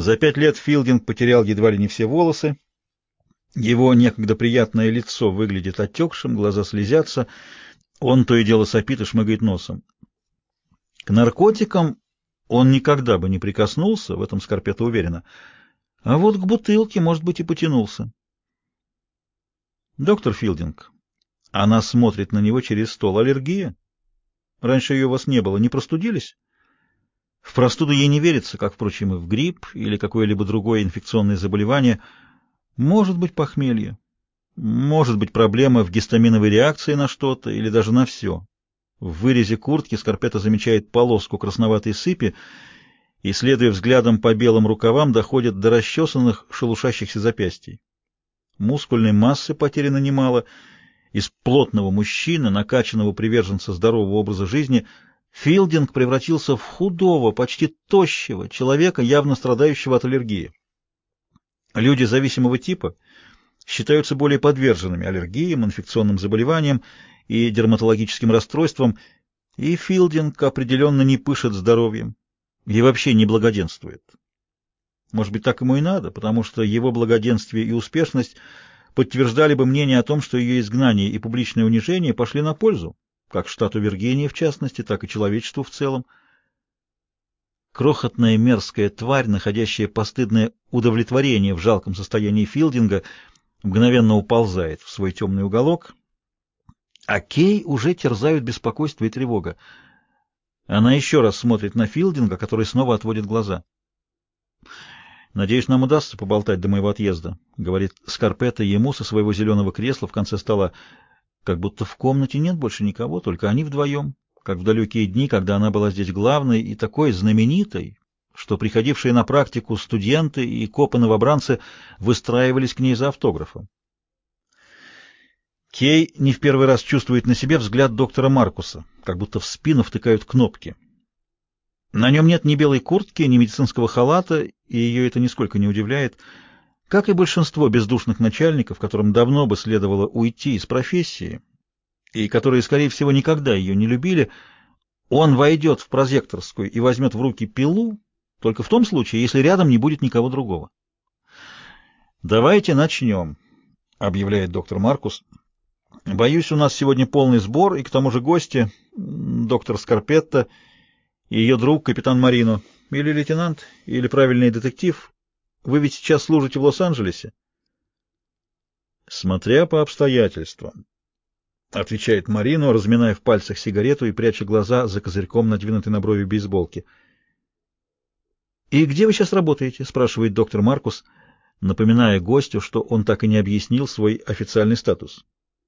За 5 лет Филдинг потерял едва ли не все волосы. Его некогда приятное лицо выглядит отекшим, глаза слезятся, он то и дело сопит и шмыгает носом. К наркотикам он никогда бы не прикоснулся, в этом Скарпетта уверена, а вот к бутылке, может быть, и потянулся. Доктор Филдинг, она смотрит на него через стол. Аллергия? Раньше ее у вас не было, не простудились? В простуду ей не верится, как, впрочем, и в грипп или какое-либо другое инфекционное заболевание. Может быть, похмелье. Может быть, проблема в гистаминовой реакции на что-то или даже на все. В вырезе куртки Скарпетта замечает полоску красноватой сыпи и, следуя взглядом по белым рукавам, доходит до расчесанных, шелушащихся запястий. Мускульной массы потеряно немало. Из плотного мужчины, накачанного приверженца здорового образа жизни, Филдинг превратился в худого, почти тощего человека, явно страдающего от аллергии. Люди зависимого типа считаются более подверженными аллергиям, инфекционным заболеваниям и дерматологическим расстройствам, и Филдинг определенно не пышет здоровьем и вообще не благоденствует. Может быть, так ему и надо, потому что его благоденствие и успешность подтверждали бы мнение о том, что ее изгнание и публичное унижение пошли на пользу, как штату Виргиния в частности, так и человечеству в целом. Крохотная мерзкая тварь, находящая постыдное удовлетворение в жалком состоянии Филдинга, мгновенно уползает в свой темный уголок, а Кей уже терзают беспокойство и тревога. Она еще раз смотрит на Филдинга, который снова отводит глаза. «Надеюсь, нам удастся поболтать до моего отъезда», — говорит Скарпетта ему со своего зеленого кресла в конце стола, как будто в комнате нет больше никого, только они вдвоем, как в далекие дни, когда она была здесь главной и такой знаменитой, что приходившие на практику студенты и копы-новобранцы выстраивались к ней за автографом. Кей не в первый раз чувствует на себе взгляд доктора Маркуса, как будто в спину втыкают кнопки. На нем нет ни белой куртки, ни медицинского халата, и ее это нисколько не удивляет. Как и большинство бездушных начальников, которым давно бы следовало уйти из профессии, и которые, скорее всего, никогда ее не любили, он войдет в прозекторскую и возьмет в руки пилу только в том случае, если рядом не будет никого другого. «Давайте начнем», — объявляет доктор Маркус. «Боюсь, у нас сегодня полный сбор, и к тому же гости, доктор Скарпетта и ее друг, капитан Марино. Или лейтенант, или правильный детектив. Вы ведь сейчас служите в Лос-Анджелесе?» «Смотря по обстоятельствам», — отвечает Марино, разминая в пальцах сигарету и пряча глаза за козырьком, надвинутой на брови бейсболки. «И где вы сейчас работаете?» — спрашивает доктор Маркус, напоминая гостю, что он так и не объяснил свой официальный статус.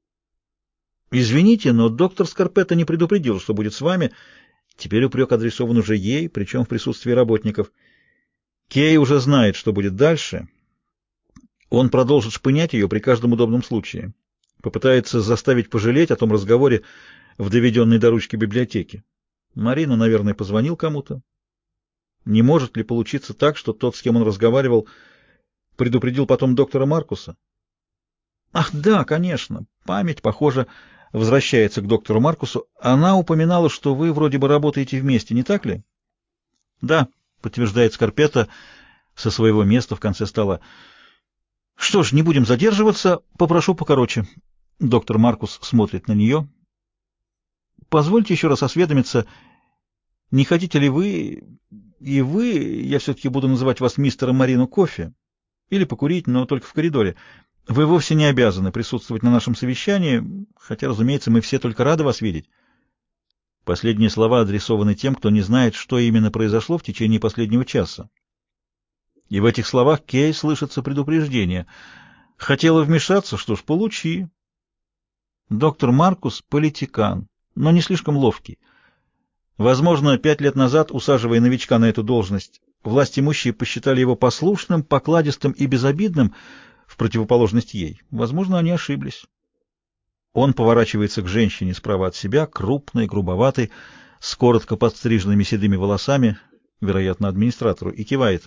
«Извините, но доктор Скарпетта не предупредил, что будет с вами». Теперь упрек адресован уже ей, причем в присутствии работников. Кей уже знает, что будет дальше. Он продолжит шпынять ее при каждом удобном случае. Попытается заставить пожалеть о том разговоре в доведенной до ручки библиотеке. Марина, наверное, позвонил кому-то. Не может ли получиться так, что тот, с кем он разговаривал, предупредил потом доктора Маркуса? Ах, да, конечно. Память, похоже, возвращается к доктору Маркусу. Она упоминала, что вы вроде бы работаете вместе, не так ли? Да, подтверждает Скарпетта со своего места в конце стола. Что ж, не будем задерживаться, попрошу покороче. Доктор Маркус смотрит на нее. Позвольте еще раз осведомиться, не хотите ли вы, и вы, я все-таки буду называть вас мистером Марино, кофе? Или покурить, но только в коридоре. Вы вовсе не обязаны присутствовать на нашем совещании, хотя, разумеется, мы все только рады вас видеть. Последние слова адресованы тем, кто не знает, что именно произошло в течение последнего часа. И в этих словах Кей слышится предупреждение. Хотела вмешаться, что ж, получи. Доктор Маркус — политикан, но не слишком ловкий. Возможно, 5 лет назад, усаживая новичка на эту должность, власть имущие посчитали его послушным, покладистым и безобидным, в противоположность ей. Возможно, они ошиблись. Он поворачивается к женщине справа от себя, крупной, грубоватой, с коротко подстриженными седыми волосами, вероятно, администратору, и кивает.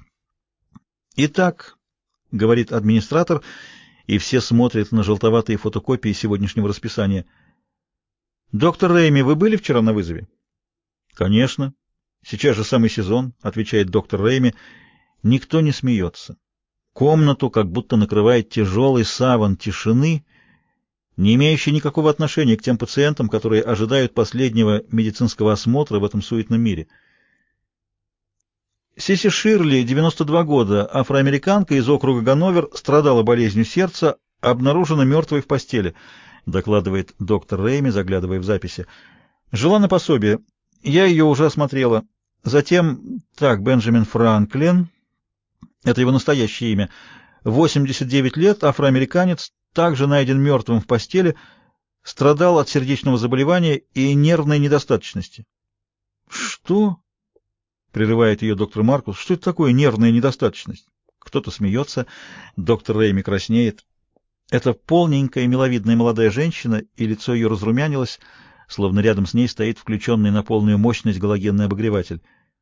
«Итак», — говорит администратор, и все смотрят на желтоватые фотокопии сегодняшнего расписания. «Доктор Рэйми, вы были вчера на вызове?» «Конечно. Сейчас же самый сезон», — отвечает доктор Рэйми, Никто не смеется. Комнату как будто накрывает тяжелый саван тишины, не имеющий никакого отношения к тем пациентам, которые ожидают последнего медицинского осмотра в этом суетном мире. Сиси Ширли, 92 года, афроамериканка из округа Ганновер, страдала болезнью сердца, обнаружена мертвой в постели, докладывает доктор Рейми, заглядывая в записи. Жила на пособие. Я ее уже осмотрела. Затем, Бенджамин Франклин, это его настоящее имя, 89 лет, афроамериканец, также найден мертвым в постели, страдал от сердечного заболевания и нервной недостаточности. Что? Прерывает ее доктор Маркус. Что это такое нервная недостаточность? Кто-то смеется, доктор Рейми краснеет. Это полненькая, миловидная молодая женщина, и лицо ее разрумянилось, словно рядом с ней стоит включенный на полную мощность галогенный обогреватель.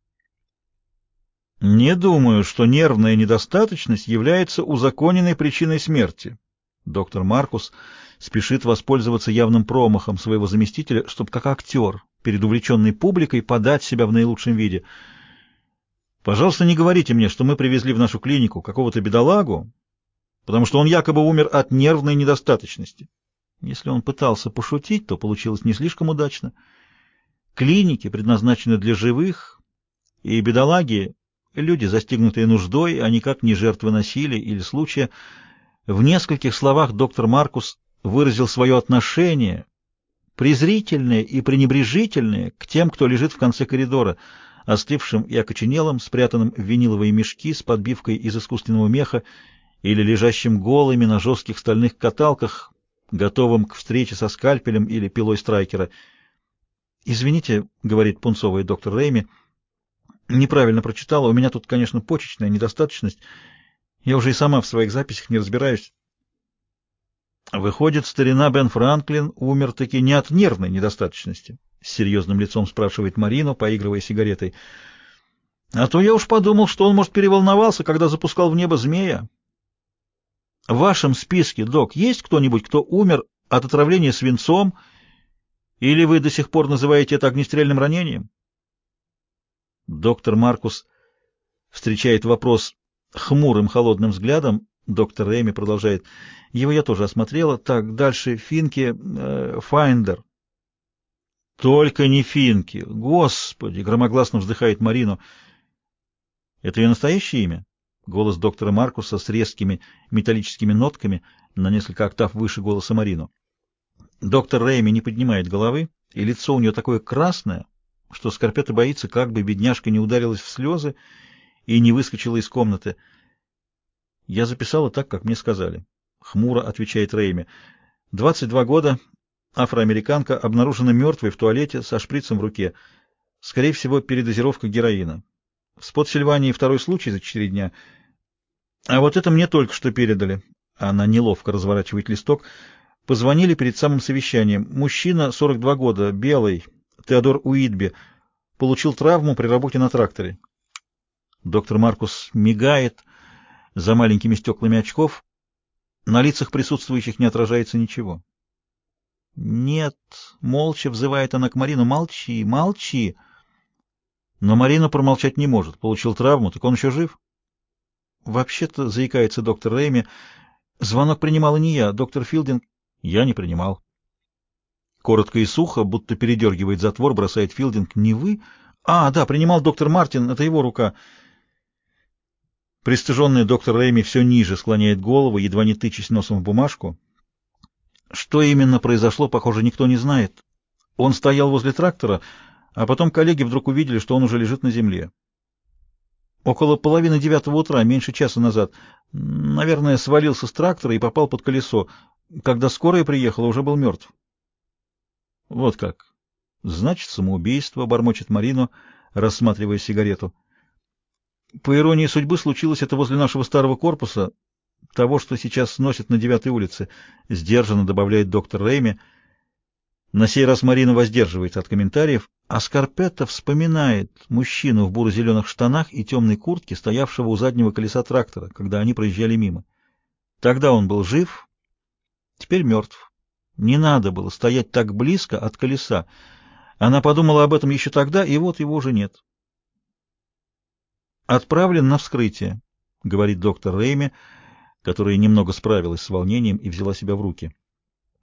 Не думаю, что нервная недостаточность является узаконенной причиной смерти. Доктор Маркус спешит воспользоваться явным промахом своего заместителя, чтобы как актер перед увлеченной публикой подать себя в наилучшем виде. Пожалуйста, не говорите мне, что мы привезли в нашу клинику какого-то бедолагу, потому что он якобы умер от нервной недостаточности. Если он пытался пошутить, то получилось не слишком удачно. Клиники предназначены для живых, и бедолаги — люди, застигнутые нуждой, а никак не жертвы насилия или случая. В нескольких словах доктор Маркус выразил свое отношение, презрительное и пренебрежительное, к тем, кто лежит в конце коридора, остывшим и окоченелым, спрятанным в виниловые мешки с подбивкой из искусственного меха или лежащим голыми на жестких стальных каталках, готовым к встрече со скальпелем или пилой страйкера. «Извините», — говорит пунцовый доктор Рейми, — «неправильно прочитала. У меня тут, конечно, почечная недостаточность. Я уже и сама в своих записях не разбираюсь». «Выходит, старина Бен Франклин умер-таки не от нервной недостаточности?» — с серьезным лицом спрашивает Марино, поигрывая сигаретой. «А то я уж подумал, что он, может, переволновался, когда запускал в небо змея. В вашем списке, док, есть кто-нибудь, кто умер от отравления свинцом, или вы до сих пор называете это огнестрельным ранением?» Доктор Маркус встречает вопрос хмурым, холодным взглядом. Доктор Рейми продолжает. Его я тоже осмотрела. Так, дальше Финки, Файндер. Только не Финки. Господи, громогласно вздыхает Марино. Это ее настоящее имя? Голос доктора Маркуса с резкими металлическими нотками на несколько октав выше голоса Марино. Доктор Рейми не поднимает головы, и лицо у нее такое красное, что Скорпетта боится, как бы бедняжка не ударилась в слезы и не выскочила из комнаты. «Я записала так, как мне сказали», — хмуро отвечает Рейми. 22 года, афроамериканка, обнаружена мертвой в туалете со шприцем в руке. Скорее всего, передозировка героина. В Спотсильвании второй случай за 4 дня. А вот это мне только что передали. Она неловко разворачивает листок. Позвонили перед самым совещанием. Мужчина, 42 года, белый, Теодор Уитби, получил травму при работе на тракторе. Доктор Маркус мигает за маленькими стеклами очков. На лицах присутствующих не отражается ничего. «Нет», — молча взывает она к Марину, — «молчи, молчи». Но Марина промолчать не может. Получил травму, так он еще жив? «Вообще-то», — заикается доктор Рейми, — «звонок принимала не я, доктор Филдинг». «Я не принимал». Коротко и сухо, будто передергивает затвор, бросает Филдинг. «Не вы?» «А, да, принимал доктор Мартин, это его рука». Пристыженный доктор Рейми все ниже склоняет голову, едва не тычась носом в бумажку. Что именно произошло, похоже, никто не знает. Он стоял возле трактора, а потом коллеги вдруг увидели, что он уже лежит на земле. Около 8:30 утра, меньше часа назад, наверное, свалился с трактора и попал под колесо. Когда скорая приехала, уже был мертв. Вот как. Значит, самоубийство, бормочет Марино, рассматривая сигарету. По иронии судьбы, случилось это возле нашего старого корпуса, того, что сейчас сносят на 9-й улице, сдержанно добавляет доктор Рейми. На сей раз Марина воздерживается от комментариев, а Скорпетта вспоминает мужчину в буро-зеленых штанах и темной куртке, стоявшего у заднего колеса трактора, когда они проезжали мимо. Тогда он был жив, теперь мертв. Не надо было стоять так близко от колеса. Она подумала об этом еще тогда, и вот его уже нет. «Отправлен на вскрытие», — говорит доктор Рейми, которая немного справилась с волнением и взяла себя в руки.